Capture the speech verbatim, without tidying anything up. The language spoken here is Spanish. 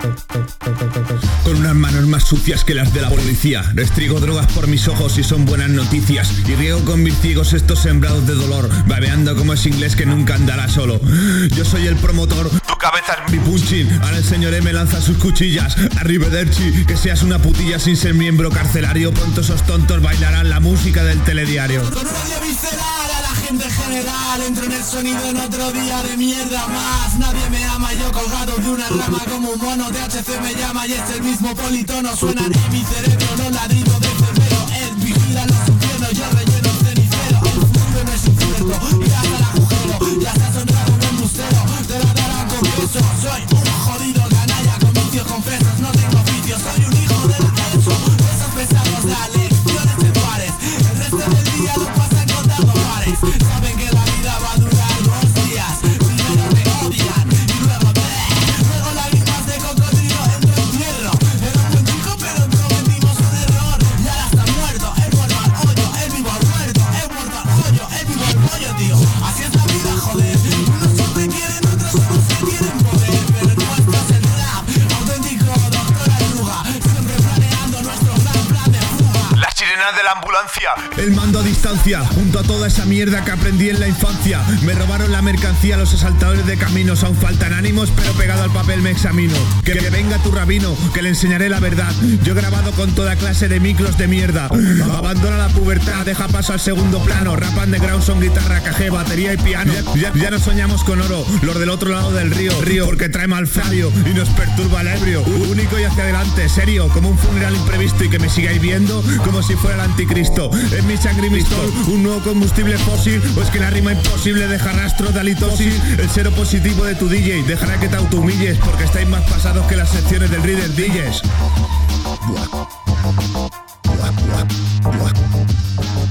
Con unas manos más sucias que las de la policía. Restrigo drogas por mis ojos y son buenas noticias. Y riego con mis ciegos estos sembrados de dolor, babeando como es inglés que nunca andará solo. Yo soy el promotor, tu cabeza es mi punchin. Ahora el señor M lanza sus cuchillas. Arrivederci, que seas una putilla sin ser miembro carcelario. Pronto esos tontos bailarán la música del telediario. Con odio visceral a la gente en general. Entro en el sonido en otro día de mierda más. Nadie me ama, yo colgado de una rama como un mono. T H C me llama y es el mismo politono. Suenan en mi cerebro, no ladrido de febrero. Él vigila los infiernos, yo relleno el cenicero. El futuro no es incierto, y hasta el agujero. Ya se ha sonado un embustero, te la darán con queso. Soy un jodido canalla con vicios confesos. No tengo oficio, soy un hijo de la ESO. Esos pesados da lecciones en pares. El resto del día lo pasan contando pares. Saben que la vida va a durar dos días. Primero me odian y luego bleh. Luego lágrimas de cocodrilo entro en tierra. Era un buen chico pero cometimos un error. Y ahora está muerto, he muerto al hoyo. He vivo al muerto, he muerto al hoyo. He vivo al pollo, tío. Así es la vida, joder. Unos siempre quieren, otros son los que tienen poder. Pero nuestro es el rap, auténtico doctor Arruga. Siempre planeando nuestro gran plan de fuga. Las sirenas de la ambulancia, el mando a distancia, junto a toda esa mierda que aprendí en la infancia. Me robaron la mercancía los asaltadores de caminos. Aún faltan ánimos, pero pegado al papel me examino. Que, que venga tu rabino, que le enseñaré la verdad. Yo he grabado con toda clase de micros de mierda. Abandona la pubertad, deja paso al segundo plano. Rap underground son guitarra, cajé, batería y piano. Ya, ya no soñamos con oro, los del otro lado del río. Río porque trae mal fabio y nos perturba el ebrio. Único y hacia adelante, serio, como un funeral imprevisto. Y que me sigáis viendo como si fuera el anticristo. Es mi sangre y mi sol, un nuevo combustible fósil. O es que la rima imposible deja rastro de halitosis. El cero positivo de tu D J dejará que te autohumilles, porque estáis más pasados que las secciones del Reader D Js.